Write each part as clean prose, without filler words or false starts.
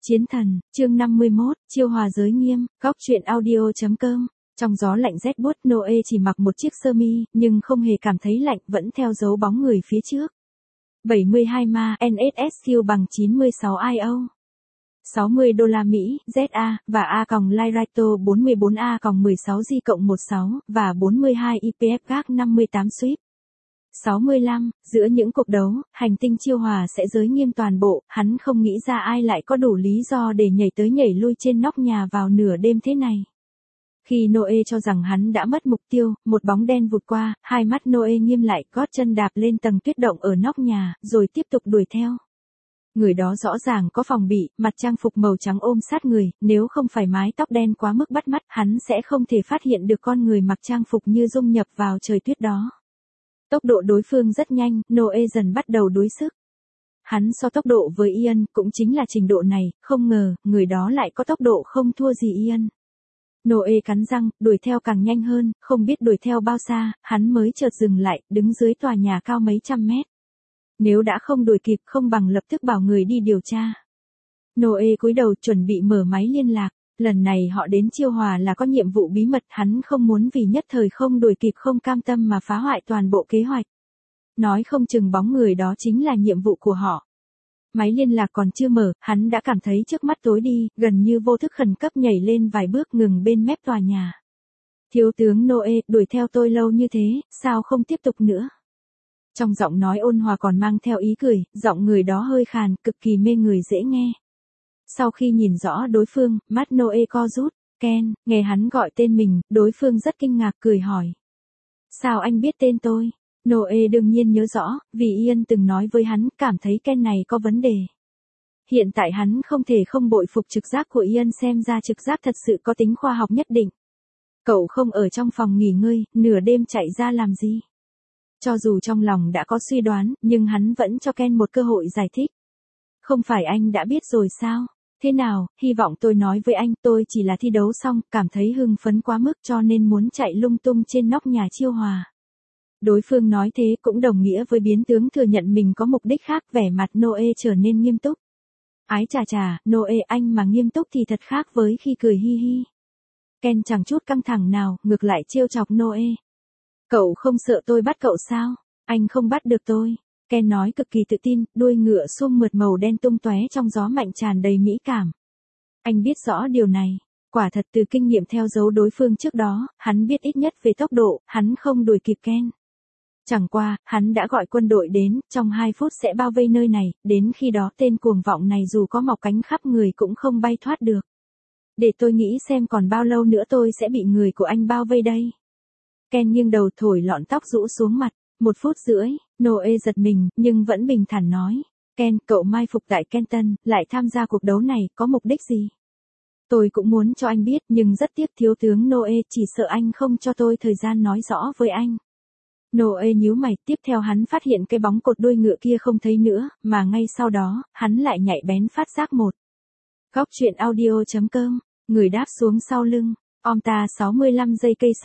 Chiến thần, chương 51, chiêu hòa giới nghiêm, góc truyện audio.com. Trong gió lạnh rét buốt, Noe chỉ mặc một chiếc sơ mi, nhưng không hề cảm thấy lạnh, vẫn theo dấu bóng người phía trước. 72 ma, NSSQ bằng 96 IO. 60 đô la Mỹ, ZA, và A còng Lyraito 44A còng 16 G cộng 16, và 42 IPF GAC 58 Swift. 65, giữa những cuộc đấu, hành tinh chiêu hòa sẽ giới nghiêm toàn bộ, hắn không nghĩ ra ai lại có đủ lý do để nhảy tới nhảy lui trên nóc nhà vào nửa đêm thế này. Khi Noe cho rằng hắn đã mất mục tiêu, một bóng đen vụt qua, hai mắt Noe nghiêm lại, gót chân đạp lên tầng tuyết động ở nóc nhà, rồi tiếp tục đuổi theo. Người đó rõ ràng có phòng bị, mặt trang phục màu trắng ôm sát người, nếu không phải mái tóc đen quá mức bắt mắt, hắn sẽ không thể phát hiện được con người mặc trang phục như dung nhập vào trời tuyết đó. Tốc độ đối phương rất nhanh, Noe dần bắt đầu đuối sức. Hắn so tốc độ với Ian, cũng chính là trình độ này, không ngờ, người đó lại có tốc độ không thua gì Ian. Noe cắn răng, đuổi theo càng nhanh hơn, không biết đuổi theo bao xa, hắn mới chợt dừng lại, đứng dưới tòa nhà cao mấy trăm mét. Nếu đã không đuổi kịp, không bằng lập tức bảo người đi điều tra. Noe cúi đầu chuẩn bị mở máy liên lạc. Lần này họ đến chiêu hòa là có nhiệm vụ bí mật, hắn không muốn vì nhất thời không đuổi kịp không cam tâm mà phá hoại toàn bộ kế hoạch. Nói không chừng bóng người đó chính là nhiệm vụ của họ. Máy liên lạc còn chưa mở, hắn đã cảm thấy trước mắt tối đi, gần như vô thức khẩn cấp nhảy lên vài bước ngừng bên mép tòa nhà. Thiếu tướng Noe, đuổi theo tôi lâu như thế, sao không tiếp tục nữa? Trong giọng nói ôn hòa còn mang theo ý cười, giọng người đó hơi khàn, cực kỳ mê người dễ nghe. Sau khi nhìn rõ đối phương, mắt Noe co rút. Ken, nghe hắn gọi tên mình, đối phương rất kinh ngạc cười hỏi. Sao anh biết tên tôi? Noe đương nhiên nhớ rõ, vì Ian từng nói với hắn, cảm thấy Ken này có vấn đề. Hiện tại hắn không thể không bội phục trực giác của Ian, xem ra trực giác thật sự có tính khoa học nhất định. Cậu không ở trong phòng nghỉ ngơi, nửa đêm chạy ra làm gì? Cho dù trong lòng đã có suy đoán, nhưng hắn vẫn cho Ken một cơ hội giải thích. Không phải anh đã biết rồi sao? Thế nào, hy vọng tôi nói với anh, tôi chỉ là thi đấu xong, cảm thấy hưng phấn quá mức cho nên muốn chạy lung tung trên nóc nhà chiêu hòa. Đối phương nói thế cũng đồng nghĩa với biến tướng thừa nhận mình có mục đích khác, vẻ mặt Noe trở nên nghiêm túc. Ái chà chà, Noe anh mà nghiêm túc thì thật khác với khi cười hi hi. Ken chẳng chút căng thẳng nào, ngược lại trêu chọc Noe. Cậu không sợ tôi bắt cậu sao? Anh không bắt được tôi. Ken nói cực kỳ tự tin, đuôi ngựa suông mượt màu đen tung tóe trong gió mạnh tràn đầy mỹ cảm. Anh biết rõ điều này. Quả thật từ kinh nghiệm theo dấu đối phương trước đó, hắn biết ít nhất về tốc độ, hắn không đuổi kịp Ken. Chẳng qua, hắn đã gọi quân đội đến, trong 2 phút sẽ bao vây nơi này, đến khi đó tên cuồng vọng này dù có mọc cánh khắp người cũng không bay thoát được. Để tôi nghĩ xem còn bao lâu nữa tôi sẽ bị người của anh bao vây đây. Ken nghiêng đầu thổi lọn tóc rũ xuống mặt. 1 phút rưỡi, Noe giật mình, nhưng vẫn bình thản nói. Ken, cậu mai phục tại Kenton, lại tham gia cuộc đấu này, có mục đích gì? Tôi cũng muốn cho anh biết, nhưng rất tiếc thiếu tướng Noe, chỉ sợ anh không cho tôi thời gian nói rõ với anh. Noe nhíu mày, tiếp theo hắn phát hiện cái bóng cột đuôi ngựa kia không thấy nữa, mà ngay sau đó, hắn lại nhạy bén phát giác một. Góc truyện audio.com, người đáp xuống sau lưng. Omta 65 giây cây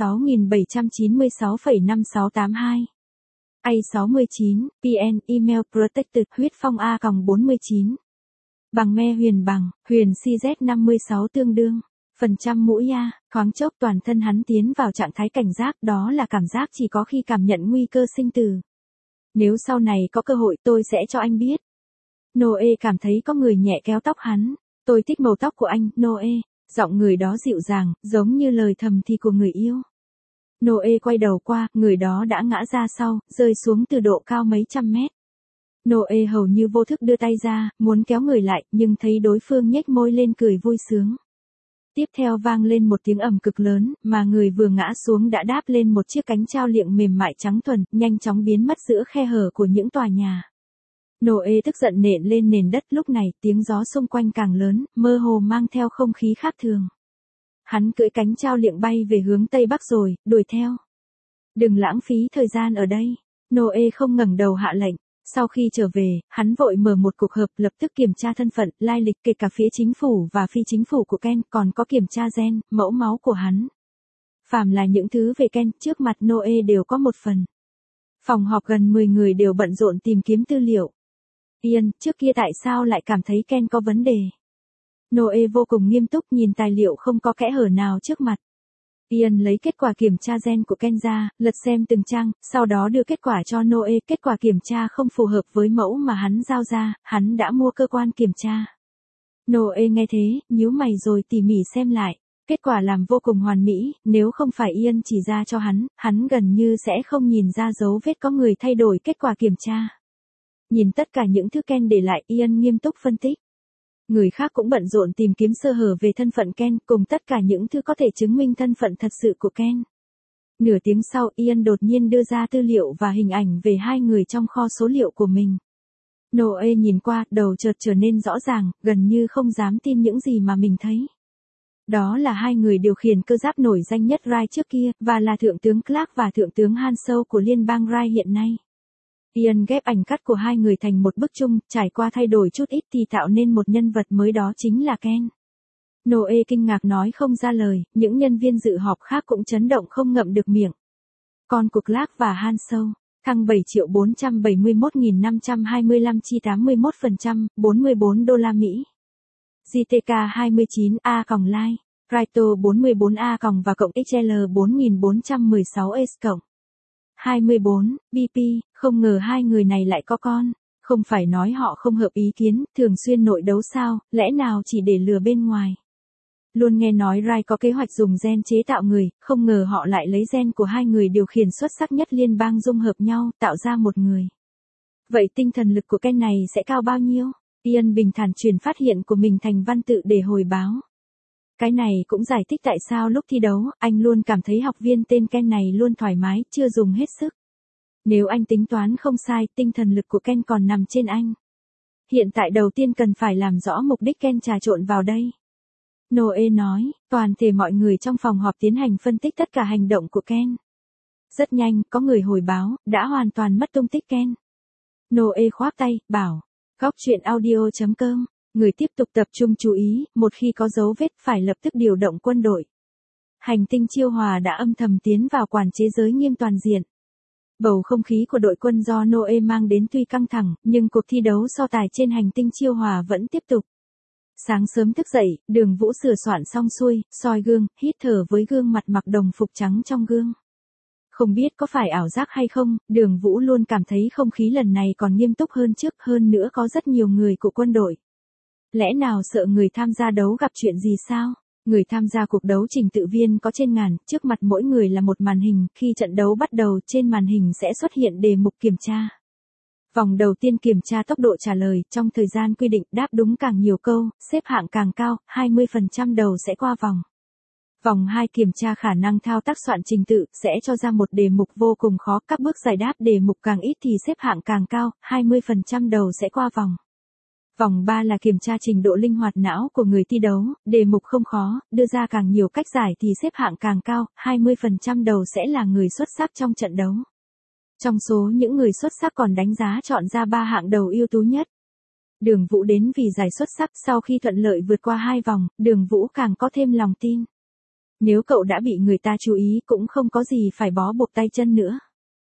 6796,5682. A69, PN, Email Protected, huyết phong A còng 49. Bằng me huyền bằng, huyền CZ56 tương đương. Phần trăm mũi A, thoáng chốc toàn thân hắn tiến vào trạng thái cảnh giác, đó là cảm giác chỉ có khi cảm nhận nguy cơ sinh tử. Nếu sau này có cơ hội tôi sẽ cho anh biết. Noe cảm thấy có người nhẹ kéo tóc hắn. Tôi thích màu tóc của anh, Noe. Giọng người đó dịu dàng, giống như lời thầm thì của người yêu. Noe quay đầu qua, người đó đã ngã ra sau, rơi xuống từ độ cao mấy trăm mét. Noe hầu như vô thức đưa tay ra, muốn kéo người lại, nhưng thấy đối phương nhếch môi lên cười vui sướng. Tiếp theo vang lên một tiếng ầm cực lớn, mà người vừa ngã xuống đã đáp lên một chiếc cánh trao liệng mềm mại trắng thuần, nhanh chóng biến mất giữa khe hở của những tòa nhà. Noe tức giận nện lên nền đất, lúc này tiếng gió xung quanh càng lớn, mơ hồ mang theo không khí khác thường. Hắn cưỡi cánh trao liệng bay về hướng Tây Bắc rồi, đuổi theo. Đừng lãng phí thời gian ở đây. Noe không ngẩng đầu hạ lệnh. Sau khi trở về, hắn vội mở một cuộc họp, lập tức kiểm tra thân phận, lai lịch kể cả phía chính phủ và phi chính phủ của Ken, còn có kiểm tra gen, mẫu máu của hắn. Phàm là những thứ về Ken, trước mặt Noe đều có một phần. Phòng họp gần 10 người đều bận rộn tìm kiếm tư liệu. Ian, trước kia tại sao lại cảm thấy Ken có vấn đề? Noe vô cùng nghiêm túc nhìn tài liệu không có kẽ hở nào trước mặt. Ian lấy kết quả kiểm tra gen của Ken ra, lật xem từng trang, sau đó đưa kết quả cho Noe. Kết quả kiểm tra không phù hợp với mẫu mà hắn giao ra, hắn đã mua cơ quan kiểm tra. Noe nghe thế, nhíu mày rồi tỉ mỉ xem lại. Kết quả làm vô cùng hoàn mỹ, nếu không phải Ian chỉ ra cho hắn gần như sẽ không nhìn ra dấu vết có người thay đổi kết quả kiểm tra. Nhìn tất cả những thứ Ken để lại, Ian nghiêm túc phân tích. Người khác cũng bận rộn tìm kiếm sơ hở về thân phận Ken, cùng tất cả những thứ có thể chứng minh thân phận thật sự của Ken. Nửa tiếng sau, Ian đột nhiên đưa ra tư liệu và hình ảnh về hai người trong kho số liệu của mình. Noe nhìn qua, đầu chợt trở nên rõ ràng, gần như không dám tin những gì mà mình thấy. Đó là hai người điều khiển cơ giáp nổi danh nhất Rai trước kia, và là Thượng tướng Clark và Thượng tướng Han Solo của Liên bang Rai hiện nay. Ian ghép ảnh cắt của hai người thành một bức chung, trải qua thay đổi chút ít thì tạo nên một nhân vật mới, đó chính là Ken. Noe kinh ngạc nói không ra lời, những nhân viên dự họp khác cũng chấn động không ngậm được miệng. Con của Clark và Han Solo, thăng 7.471.525 chi 81%, 44 đô la Mỹ. GTK 29A còng Lai, Raito 44A còng và cộng XL 4416 S cộng. 24, BP, không ngờ hai người này lại có con. Không phải nói họ không hợp ý kiến, thường xuyên nội đấu sao, lẽ nào chỉ để lừa bên ngoài. Luôn nghe nói Rai có kế hoạch dùng gen chế tạo người, không ngờ họ lại lấy gen của hai người điều khiển xuất sắc nhất liên bang dung hợp nhau, tạo ra một người. Vậy tinh thần lực của Ken này sẽ cao bao nhiêu? Ian bình thản chuyển phát hiện của mình thành văn tự để hồi báo. Cái này cũng giải thích tại sao lúc thi đấu, anh luôn cảm thấy học viên tên Ken này luôn thoải mái, chưa dùng hết sức. Nếu anh tính toán không sai, tinh thần lực của Ken còn nằm trên anh. Hiện tại đầu tiên cần phải làm rõ mục đích Ken trà trộn vào đây. Noe nói, toàn thể mọi người trong phòng họp tiến hành phân tích tất cả hành động của Ken. Rất nhanh, có người hồi báo, đã hoàn toàn mất tung tích Ken. Noe khoác tay, bảo, góc chuyện audio.com, người tiếp tục tập trung chú ý, một khi có dấu vết phải lập tức điều động quân đội. Hành tinh Chiêu Hòa đã âm thầm tiến vào quản chế giới nghiêm toàn diện. Bầu không khí của đội quân do Noe mang đến tuy căng thẳng, nhưng cuộc thi đấu so tài trên hành tinh Chiêu Hòa vẫn tiếp tục. Sáng sớm thức dậy, Đường Vũ sửa soạn xong xuôi, soi gương, hít thở với gương mặt mặc đồng phục trắng trong gương. Không biết có phải ảo giác hay không, Đường Vũ luôn cảm thấy không khí lần này còn nghiêm túc hơn trước, hơn nữa có rất nhiều người của quân đội. Lẽ nào sợ người tham gia đấu gặp chuyện gì sao? Người tham gia cuộc đấu trình tự viên có trên ngàn, trước mặt mỗi người là một màn hình, khi trận đấu bắt đầu trên màn hình sẽ xuất hiện đề mục kiểm tra. Vòng đầu tiên kiểm tra tốc độ trả lời, trong thời gian quy định, đáp đúng càng nhiều câu, xếp hạng càng cao, 20% đầu sẽ qua vòng. Vòng 2 kiểm tra khả năng thao tác soạn trình tự, sẽ cho ra một đề mục vô cùng khó, các bước giải đáp đề mục càng ít thì xếp hạng càng cao, 20% đầu sẽ qua vòng. Vòng 3 là kiểm tra trình độ linh hoạt não của người thi đấu, đề mục không khó, đưa ra càng nhiều cách giải thì xếp hạng càng cao, 20% đầu sẽ là người xuất sắc trong trận đấu. Trong số những người xuất sắc còn đánh giá chọn ra 3 hạng đầu ưu tú nhất. Đường Vũ đến vì giải xuất sắc, sau khi thuận lợi vượt qua 2 vòng, Đường Vũ càng có thêm lòng tin. Nếu cậu đã bị người ta chú ý cũng không có gì phải bó buộc tay chân nữa.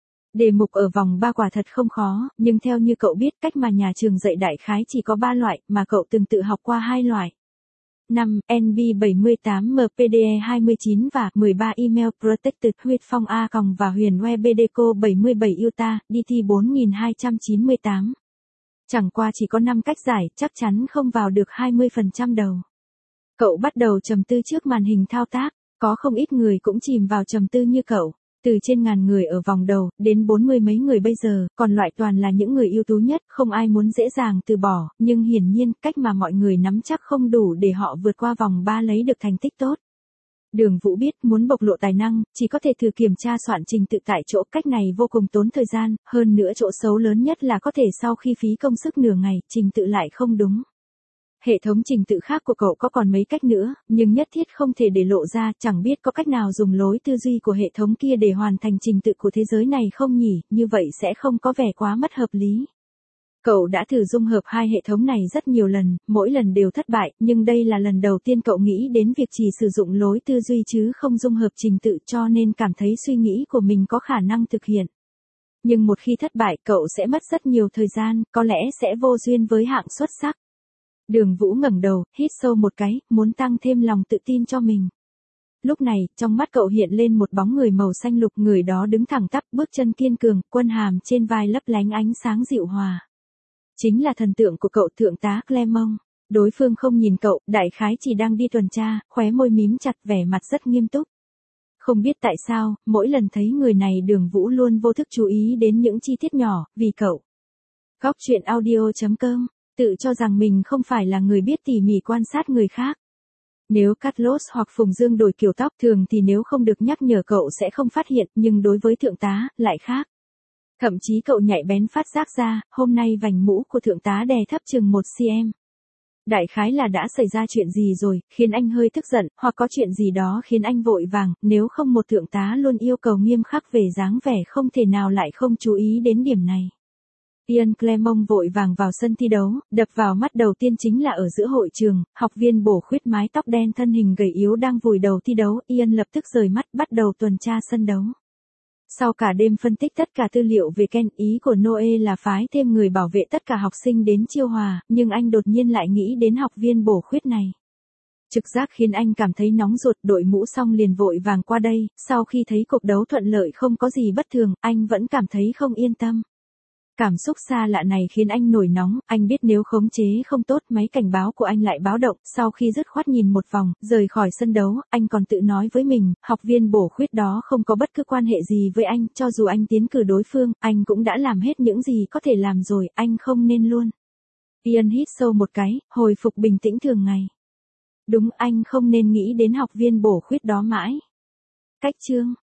Đề mục ở vòng 3 quả thật không khó, nhưng theo như cậu biết, cách mà nhà trường dạy đại khái chỉ có 3 loại, mà cậu từng tự học qua 2 loại. 5. NB78 MPDE 29 và 13 Email Protected Huyết Phong A còng và Huyền We BDCO 77 Utah, DT 4298. Chẳng qua chỉ có 5 cách giải, chắc chắn không vào được 20% đầu. Cậu bắt đầu trầm tư trước màn hình thao tác, có không ít người cũng chìm vào trầm tư như cậu. Từ trên ngàn người ở vòng đầu, đến 40 mấy người bây giờ, còn loại toàn là những người ưu tú nhất, không ai muốn dễ dàng từ bỏ, nhưng hiển nhiên, cách mà mọi người nắm chắc không đủ để họ vượt qua vòng 3 lấy được thành tích tốt. Đường Vũ biết, muốn bộc lộ tài năng, chỉ có thể thử kiểm tra soạn trình tự tại chỗ, cách này vô cùng tốn thời gian, hơn nữa chỗ xấu lớn nhất là có thể sau khi phí công sức nửa ngày, trình tự lại không đúng. Hệ thống trình tự khác của cậu có còn mấy cách nữa, nhưng nhất thiết không thể để lộ ra, chẳng biết có cách nào dùng lối tư duy của hệ thống kia để hoàn thành trình tự của thế giới này không nhỉ, như vậy sẽ không có vẻ quá mất hợp lý. Cậu đã thử dung hợp hai hệ thống này rất nhiều lần, mỗi lần đều thất bại, nhưng đây là lần đầu tiên cậu nghĩ đến việc chỉ sử dụng lối tư duy chứ không dung hợp trình tự, cho nên cảm thấy suy nghĩ của mình có khả năng thực hiện. Nhưng một khi thất bại, cậu sẽ mất rất nhiều thời gian, có lẽ sẽ vô duyên với hạng xuất sắc. Đường Vũ ngẩng đầu, hít sâu một cái, muốn tăng thêm lòng tự tin cho mình. Lúc này, trong mắt cậu hiện lên một bóng người màu xanh lục, người đó đứng thẳng tắp, bước chân kiên cường, quân hàm trên vai lấp lánh ánh sáng dịu hòa. Chính là thần tượng của cậu, thượng tá Clermont. Đối phương không nhìn cậu, đại khái chỉ đang đi tuần tra, khóe môi mím chặt, vẻ mặt rất nghiêm túc. Không biết tại sao, mỗi lần thấy người này Đường Vũ luôn vô thức chú ý đến những chi tiết nhỏ, vì cậu. Góc truyện audio.com, tự cho rằng mình không phải là người biết tỉ mỉ quan sát người khác. Nếu Carlos hoặc Phùng Dương đổi kiểu tóc thường thì nếu không được nhắc nhở cậu sẽ không phát hiện, nhưng đối với thượng tá, lại khác. Thậm chí cậu nhạy bén phát giác ra, hôm nay vành mũ của thượng tá đè thấp chừng 1 cm. Đại khái là đã xảy ra chuyện gì rồi, khiến anh hơi tức giận, hoặc có chuyện gì đó khiến anh vội vàng, nếu không một thượng tá luôn yêu cầu nghiêm khắc về dáng vẻ không thể nào lại không chú ý đến điểm này. Ian Clermont vội vàng vào sân thi đấu, đập vào mắt đầu tiên chính là ở giữa hội trường, học viên bổ khuyết mái tóc đen thân hình gầy yếu đang vùi đầu thi đấu, Ian lập tức rời mắt bắt đầu tuần tra sân đấu. Sau cả đêm phân tích tất cả tư liệu về Ken, ý của Noe là phái thêm người bảo vệ tất cả học sinh đến Chiêu Hòa, nhưng anh đột nhiên lại nghĩ đến học viên bổ khuyết này. Trực giác khiến anh cảm thấy nóng ruột, đội mũ xong liền vội vàng qua đây, sau khi thấy cuộc đấu thuận lợi không có gì bất thường, anh vẫn cảm thấy không yên tâm. Cảm xúc xa lạ này khiến anh nổi nóng, anh biết nếu khống chế không tốt máy cảnh báo của anh lại báo động, sau khi dứt khoát nhìn một vòng, rời khỏi sân đấu, anh còn tự nói với mình, học viên bổ khuyết đó không có bất cứ quan hệ gì với anh, cho dù anh tiến cử đối phương, anh cũng đã làm hết những gì có thể làm rồi, anh không nên luôn. Ian hít sâu một cái, hồi phục bình tĩnh thường ngày. Đúng, anh không nên nghĩ đến học viên bổ khuyết đó mãi. Cách chương